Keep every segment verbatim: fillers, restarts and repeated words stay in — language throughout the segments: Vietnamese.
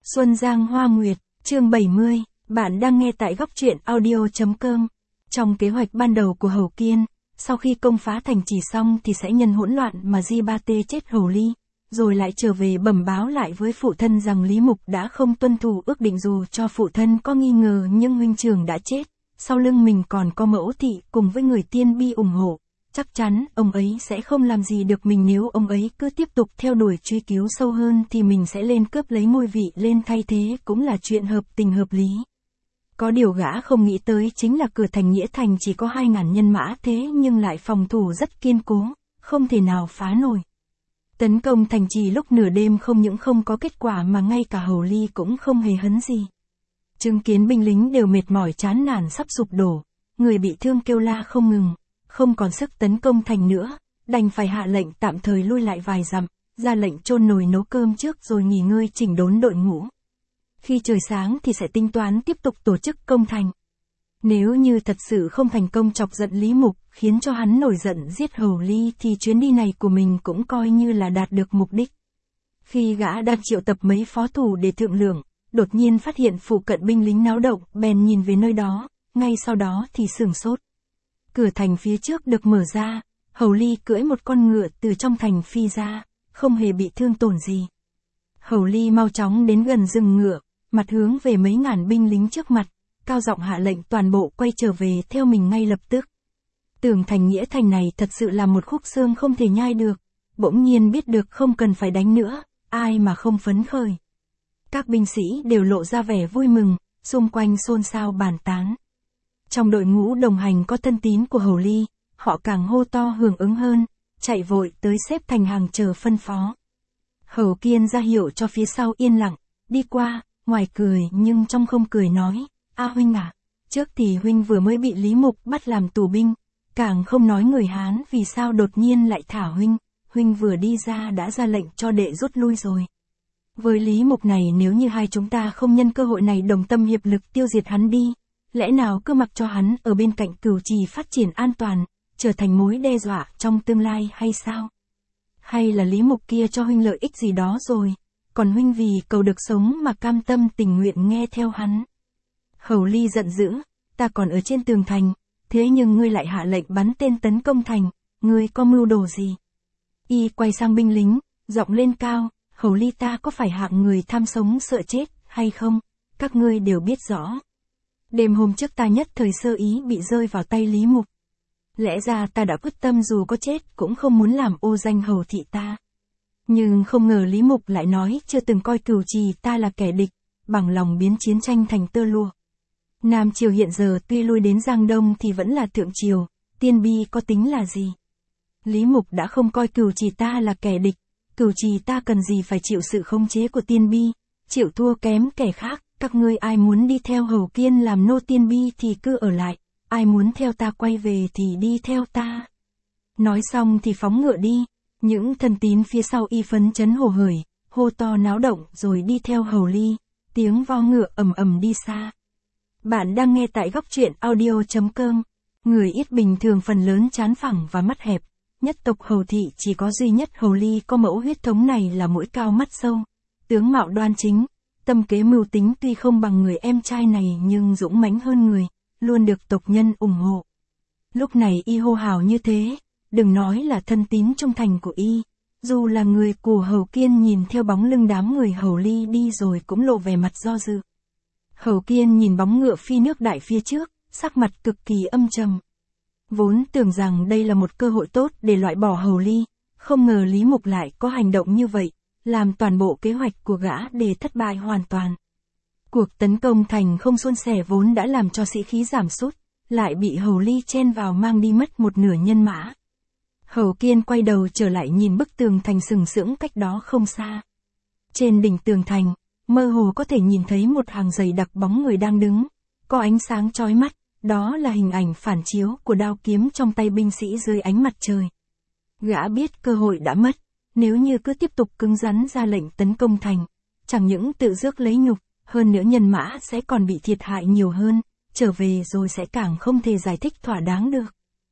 Xuân Giang Hoa Nguyệt, chương bảy mươi, bạn đang nghe tại góc truyện audio.com. Trong kế hoạch ban đầu của Hầu Kiên, sau khi công phá thành trì xong thì sẽ nhân hỗn loạn mà Di Ba Tê chết Hầu Ly, rồi lại trở về bẩm báo lại với phụ thân rằng Lý Mục đã không tuân thủ ước định dù cho phụ thân có nghi ngờ nhưng huynh trưởng đã chết, sau lưng mình còn có Mẫu Thị cùng với người tiên bi ủng hộ. Chắc chắn, ông ấy sẽ không làm gì được mình nếu ông ấy cứ tiếp tục theo đuổi truy cứu sâu hơn thì mình sẽ lên cướp lấy ngôi vị lên thay thế cũng là chuyện hợp tình hợp lý. Có điều gã không nghĩ tới chính là cửa thành Nghĩa Thành chỉ có hai ngàn nhân mã thế nhưng lại phòng thủ rất kiên cố, không thể nào phá nổi. Tấn công thành trì lúc nửa đêm không những không có kết quả mà ngay cả Hầu Ly cũng không hề hấn gì. Chứng kiến binh lính đều mệt mỏi chán nản sắp sụp đổ, người bị thương kêu la không ngừng. Không còn sức tấn công thành nữa, đành phải hạ lệnh tạm thời lui lại vài dặm, ra lệnh chôn nồi nấu cơm trước rồi nghỉ ngơi chỉnh đốn đội ngũ. Khi trời sáng thì sẽ tính toán tiếp tục tổ chức công thành. Nếu như thật sự không thành công chọc giận Lý Mục, khiến cho hắn nổi giận giết Hầu Ly thì chuyến đi này của mình cũng coi như là đạt được mục đích. Khi gã đang triệu tập mấy phó thủ để thượng lượng, đột nhiên phát hiện phụ cận binh lính náo động, bèn nhìn về nơi đó, ngay sau đó thì sửng sốt. Cửa thành phía trước được mở ra, Hầu Ly cưỡi một con ngựa từ trong thành phi ra, không hề bị thương tổn gì. Hầu Ly mau chóng đến gần rừng ngựa, mặt hướng về mấy ngàn binh lính trước mặt, cao giọng hạ lệnh toàn bộ quay trở về theo mình ngay lập tức. Tường thành Nghĩa Thành này thật sự là một khúc xương không thể nhai được, bỗng nhiên biết được không cần phải đánh nữa, ai mà không phấn khởi. Các binh sĩ đều lộ ra vẻ vui mừng, xung quanh xôn xao bàn tán. Trong đội ngũ đồng hành có thân tín của Hầu Ly, họ càng hô to hưởng ứng hơn, chạy vội tới xếp thành hàng chờ phân phó. Hầu Kiên ra hiệu cho phía sau yên lặng, đi qua, ngoài cười nhưng trong không cười nói, A huynh à, trước thì huynh vừa mới bị Lý Mục bắt làm tù binh, càng không nói người Hán vì sao đột nhiên lại thả huynh, huynh vừa đi ra đã ra lệnh cho đệ rút lui rồi. Với Lý Mục này nếu như hai chúng ta không nhân cơ hội này đồng tâm hiệp lực tiêu diệt hắn đi, lẽ nào cứ mặc cho hắn ở bên cạnh Cửu Trì phát triển an toàn, trở thành mối đe dọa trong tương lai hay sao? Hay là Lý Mục kia cho huynh lợi ích gì đó rồi, còn huynh vì cầu được sống mà cam tâm tình nguyện nghe theo hắn? Hầu Ly giận dữ, ta còn ở trên tường thành, thế nhưng ngươi lại hạ lệnh bắn tên tấn công thành, ngươi có mưu đồ gì? Y quay sang binh lính, giọng lên cao, Hầu Ly ta có phải hạng người tham sống sợ chết hay không? Các ngươi đều biết rõ. Đêm hôm trước ta nhất thời sơ ý bị rơi vào tay Lý Mục. Lẽ ra ta đã quyết tâm dù có chết cũng không muốn làm ô danh hầu thị ta. Nhưng không ngờ Lý Mục lại nói chưa từng coi Cửu Trì ta là kẻ địch, bằng lòng biến chiến tranh thành tơ lụa. Nam Triều hiện giờ tuy lui đến Giang Đông thì vẫn là Thượng Triều, Tiên Bi có tính là gì? Lý Mục đã không coi Cửu Trì ta là kẻ địch, Cửu Trì ta cần gì phải chịu sự khống chế của Tiên Bi, chịu thua kém kẻ khác. Các ngươi ai muốn đi theo Hầu Kiên làm nô Tiên Bi thì cứ ở lại, ai muốn theo ta quay về thì đi theo ta. Nói xong thì phóng ngựa đi, những thân tín phía sau y phấn chấn hổ hởi, hô to náo động rồi đi theo Hầu Ly, tiếng vo ngựa ầm ầm đi xa. Bạn đang nghe tại góc truyện audio.com, người ít bình thường phần lớn trán phẳng và mắt hẹp, nhất tộc Hầu thị chỉ có duy nhất Hầu Ly có mẫu huyết thống này là mũi cao mắt sâu, tướng mạo đoan chính. Tâm kế mưu tính tuy không bằng người em trai này nhưng dũng mãnh hơn người, luôn được tộc nhân ủng hộ. Lúc này y hô hào như thế, đừng nói là thân tín trung thành của y, dù là người của Hầu Kiên nhìn theo bóng lưng đám người Hầu Ly đi rồi cũng lộ vẻ mặt do dự. Hầu Kiên nhìn bóng ngựa phi nước đại phía trước, sắc mặt cực kỳ âm trầm. Vốn tưởng rằng đây là một cơ hội tốt để loại bỏ Hầu Ly, không ngờ Lý Mục lại có hành động như vậy, làm toàn bộ kế hoạch của gã để thất bại hoàn toàn. Cuộc tấn công thành không suôn sẻ vốn đã làm cho sĩ khí giảm sút, lại bị Hầu Ly chen vào mang đi mất một nửa nhân mã. Hầu Kiên quay đầu trở lại nhìn bức tường thành sừng sững cách đó không xa. Trên đỉnh tường thành, mơ hồ có thể nhìn thấy một hàng dày đặc bóng người đang đứng, có ánh sáng chói mắt, đó là hình ảnh phản chiếu của đao kiếm trong tay binh sĩ dưới ánh mặt trời. Gã biết cơ hội đã mất. Nếu như cứ tiếp tục cứng rắn ra lệnh tấn công thành, chẳng những tự rước lấy nhục, hơn nữa nhân mã sẽ còn bị thiệt hại nhiều hơn, trở về rồi sẽ càng không thể giải thích thỏa đáng được.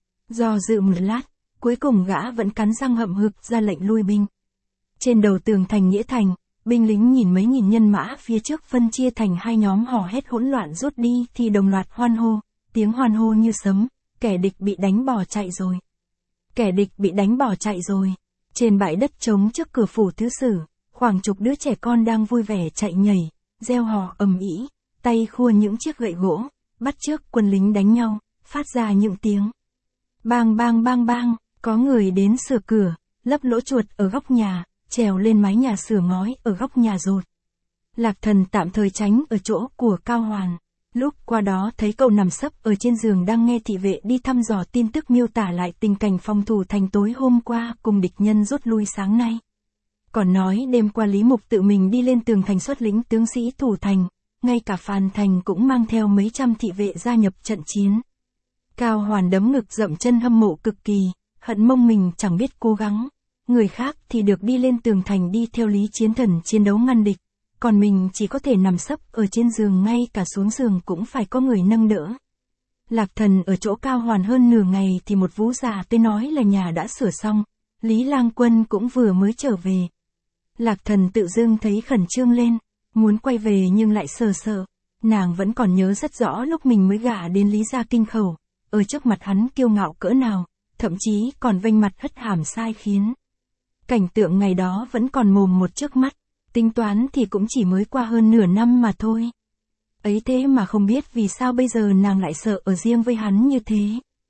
Do dự một lát, cuối cùng gã vẫn cắn răng hậm hực ra lệnh lui binh. Trên đầu tường thành Nghĩa Thành, Binh lính nhìn mấy nghìn nhân mã phía trước phân chia thành hai nhóm hò hét hỗn loạn rút đi thì đồng loạt hoan hô, tiếng hoan hô như sấm, kẻ địch bị đánh bỏ chạy rồi. Kẻ địch bị đánh bỏ chạy rồi. Trên bãi đất trống trước cửa phủ thứ sử, khoảng chục đứa trẻ con đang vui vẻ chạy nhảy, reo hò ầm ĩ, tay khua những chiếc gậy gỗ, bắt chước quân lính đánh nhau, phát ra những tiếng bang bang bang bang. Có người đến sửa cửa, lấp lỗ chuột ở góc nhà, trèo lên mái nhà sửa ngói ở góc nhà rột. Lạc Thần tạm thời tránh ở chỗ của Cao Hoàn. Lúc qua đó thấy cậu nằm sấp ở trên giường đang nghe thị vệ đi thăm dò tin tức miêu tả lại tình cảnh phòng thủ thành tối hôm qua cùng địch nhân rút lui sáng nay. Còn nói đêm qua Lý Mục tự mình đi lên tường thành xuất lĩnh tướng sĩ thủ thành, ngay cả Phàn Thành cũng mang theo mấy trăm thị vệ gia nhập trận chiến. Cao Hoàn đấm ngực dậm chân hâm mộ cực kỳ, hận mông mình chẳng biết cố gắng. Người khác thì được đi lên tường thành đi theo Lý Chiến Thần chiến đấu ngăn địch, còn mình chỉ có thể nằm sấp ở trên giường, ngay cả xuống giường cũng phải có người nâng đỡ. Lạc Thần ở chỗ Cao Hoàn hơn nửa ngày thì một vũ già tới nói là nhà đã sửa xong, Lý Lang Quân cũng vừa mới trở về. Lạc Thần tự dưng thấy khẩn trương lên, muốn quay về nhưng lại sợ sợ. Nàng vẫn còn nhớ rất rõ lúc mình mới gả đến Lý gia Kinh Khẩu, ở trước mặt hắn kiêu ngạo cỡ nào, thậm chí còn vênh mặt hất hàm sai khiến. Cảnh tượng ngày đó vẫn còn mồm một trước mắt, tính toán thì cũng chỉ mới qua hơn nửa năm mà thôi. Ấy thế mà không biết vì sao bây giờ nàng lại sợ ở riêng với hắn như thế.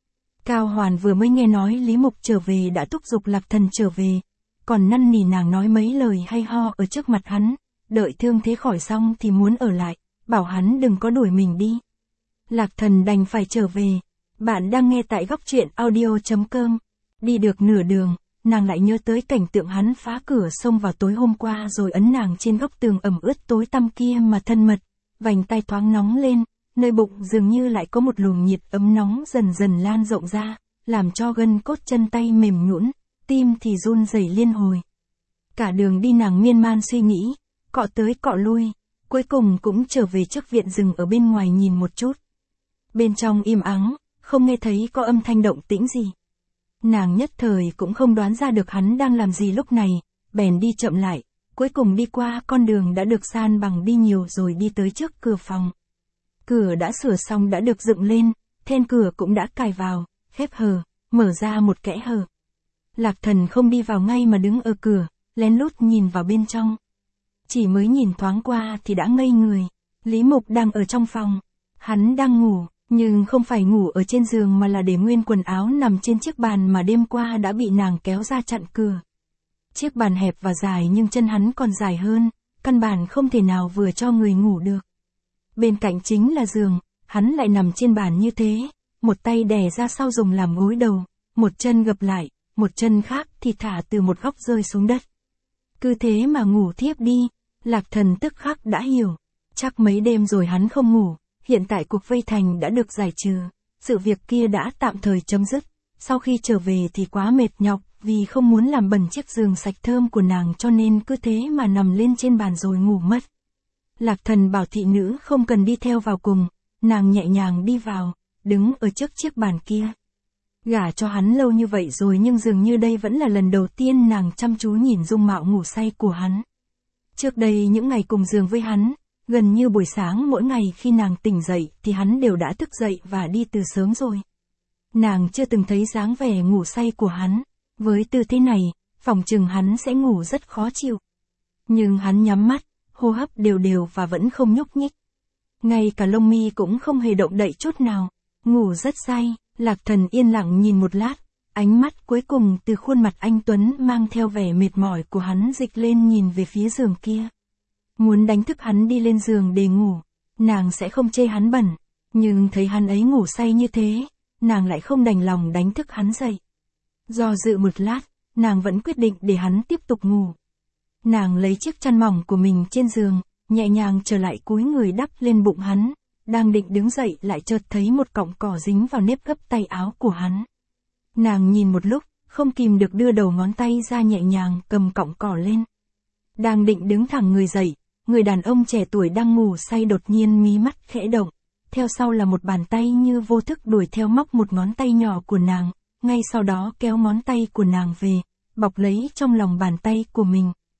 Cao Hoàn vừa mới nghe nói Lý Mục trở về đã thúc giục Lạc Thần trở về, còn năn nỉ nàng nói mấy lời hay ho ở trước mặt hắn, đợi thương thế khỏi xong thì muốn ở lại, bảo hắn đừng có đuổi mình đi. Lạc Thần đành phải trở về. Bạn đang nghe tại góc truyện audio chấm com. Đi được nửa đường, nàng lại nhớ tới cảnh tượng hắn phá cửa xông vào tối hôm qua rồi ấn nàng trên góc tường ẩm ướt tối tăm kia mà thân mật, vành tay thoáng nóng lên, nơi bụng dường như lại có một luồng nhiệt ấm nóng dần dần lan rộng ra, làm cho gân cốt chân tay mềm nhũn, tim thì run rẩy liên hồi. Cả đường đi nàng miên man suy nghĩ, cọ tới cọ lui, cuối cùng cũng trở về trước viện dừng ở bên ngoài nhìn một chút. Bên trong im ắng, không nghe thấy có âm thanh động tĩnh gì. Nàng nhất thời cũng không đoán ra được hắn đang làm gì lúc này, bèn đi chậm lại, cuối cùng đi qua con đường đã được san bằng đi nhiều rồi đi tới trước cửa phòng. Cửa đã sửa xong đã được dựng lên, then cửa cũng đã cài vào, khép hờ, mở ra một kẽ hở. Lạc Thần không đi vào ngay mà đứng ở cửa, lén lút nhìn vào bên trong. Chỉ mới nhìn thoáng qua thì đã ngây người, Lý Mục đang ở trong phòng, hắn đang ngủ. Nhưng không phải ngủ ở trên giường mà là để nguyên quần áo nằm trên chiếc bàn mà đêm qua đã bị nàng kéo ra chặn cửa. Chiếc bàn hẹp và dài nhưng chân hắn còn dài hơn, căn bản không thể nào vừa cho người ngủ được. Bên cạnh chính là giường, hắn lại nằm trên bàn như thế, một tay đè ra sau dùng làm gối đầu, một chân gập lại, một chân khác thì thả từ một góc rơi xuống đất. Cứ thế mà ngủ thiếp đi, Lạc Thần tức khắc đã hiểu, chắc mấy đêm rồi hắn không ngủ. Hiện tại cuộc vây thành đã được giải trừ, sự việc kia đã tạm thời chấm dứt, sau khi trở về thì quá mệt nhọc, vì không muốn làm bẩn chiếc giường sạch thơm của nàng cho nên cứ thế mà nằm lên trên bàn rồi ngủ mất. Lạc Thần bảo thị nữ không cần đi theo vào cùng, nàng nhẹ nhàng đi vào, đứng ở trước chiếc bàn kia. Gả cho hắn lâu như vậy rồi nhưng dường như đây vẫn là lần đầu tiên nàng chăm chú nhìn dung mạo ngủ say của hắn. Trước đây những ngày cùng giường với hắn, gần như buổi sáng mỗi ngày khi nàng tỉnh dậy thì hắn đều đã thức dậy và đi từ sớm rồi. Nàng chưa từng thấy dáng vẻ ngủ say của hắn, với tư thế này, phỏng chừng hắn sẽ ngủ rất khó chịu. Nhưng hắn nhắm mắt, hô hấp đều đều và vẫn không nhúc nhích. Ngay cả lông mi cũng không hề động đậy chút nào, ngủ rất say. Lạc Thần yên lặng nhìn một lát, ánh mắt cuối cùng từ khuôn mặt anh Tuấn mang theo vẻ mệt mỏi của hắn dịch lên nhìn về phía giường kia. Muốn đánh thức hắn đi lên giường để ngủ, nàng sẽ không chê hắn bẩn, nhưng thấy hắn ấy ngủ say như thế, nàng lại không đành lòng đánh thức hắn dậy. Do dự một lát, nàng vẫn quyết định để hắn tiếp tục ngủ. Nàng lấy chiếc chăn mỏng của mình trên giường, nhẹ nhàng trở lại cúi người đắp lên bụng hắn, đang định đứng dậy lại chợt thấy một cọng cỏ dính vào nếp gấp tay áo của hắn. Nàng nhìn một lúc, không kìm được đưa đầu ngón tay ra nhẹ nhàng cầm cọng cỏ lên. Đang định đứng thẳng người dậy, người đàn ông trẻ tuổi đang ngủ say đột nhiên mí mắt khẽ động, theo sau là một bàn tay như vô thức đuổi theo móc một ngón tay nhỏ của nàng, ngay sau đó kéo ngón tay của nàng về, bọc lấy trong lòng bàn tay của mình.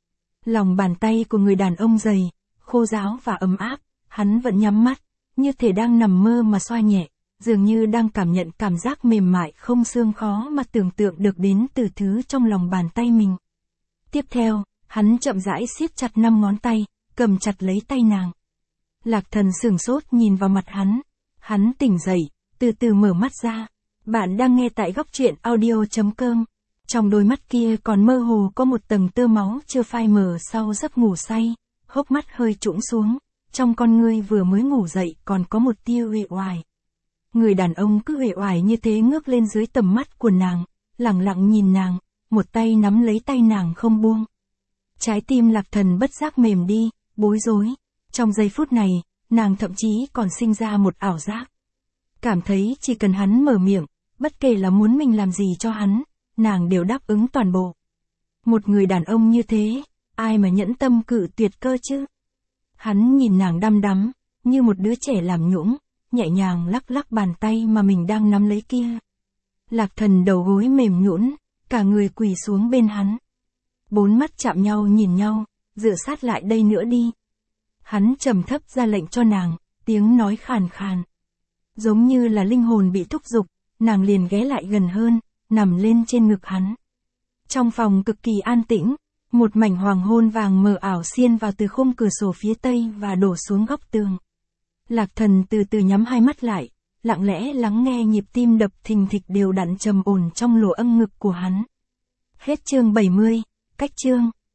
Lòng bàn tay của người đàn ông dày, khô ráo và ấm áp, hắn vẫn nhắm mắt, như thể đang nằm mơ mà xoa nhẹ, dường như đang cảm nhận cảm giác mềm mại không xương khó mà tưởng tượng được đến từ thứ trong lòng bàn tay mình. Tiếp theo, hắn chậm rãi siết chặt năm ngón tay, cầm chặt lấy tay nàng. Lạc Thần sửng sốt nhìn vào mặt hắn. Hắn tỉnh dậy, từ từ mở mắt ra. Bạn đang nghe tại góc truyện audio chấm com. Trong đôi mắt kia còn mơ hồ có một tầng tơ máu chưa phai mờ sau giấc ngủ say, hốc mắt hơi trũng xuống, trong con ngươi vừa mới ngủ dậy còn có một tia uể oải. Người đàn ông cứ uể oải như thế ngước lên dưới tầm mắt của nàng, lặng lặng nhìn nàng, một tay nắm lấy tay nàng không buông. Trái tim Lạc Thần bất giác mềm đi, bối rối. Trong giây phút này, nàng thậm chí còn sinh ra một ảo giác. Cảm thấy chỉ cần hắn mở miệng, bất kể là muốn mình làm gì cho hắn, nàng đều đáp ứng toàn bộ. Một người đàn ông như thế, ai mà nhẫn tâm cự tuyệt cơ chứ? Hắn nhìn nàng đăm đắm, như một đứa trẻ làm nhũng, nhẹ nhàng lắc lắc bàn tay mà mình đang nắm lấy kia. Lạc Thần đầu gối mềm nhũn, cả người quỳ xuống bên hắn. Bốn mắt chạm nhau nhìn nhau, dựa sát lại đây nữa đi. Hắn trầm thấp ra lệnh cho nàng, tiếng nói khàn khàn. Giống như là linh hồn bị thúc giục, nàng liền ghé lại gần hơn, nằm lên trên ngực hắn. Trong phòng cực kỳ an tĩnh, một mảnh hoàng hôn vàng mờ ảo xiên vào từ khung cửa sổ phía tây và đổ xuống góc tường. Lạc Thần từ từ nhắm hai mắt lại, lặng lẽ lắng nghe nhịp tim đập thình thịch đều đặn trầm ổn trong lỗ âm ngực của hắn. Hết chương bảy mươi, cách chương.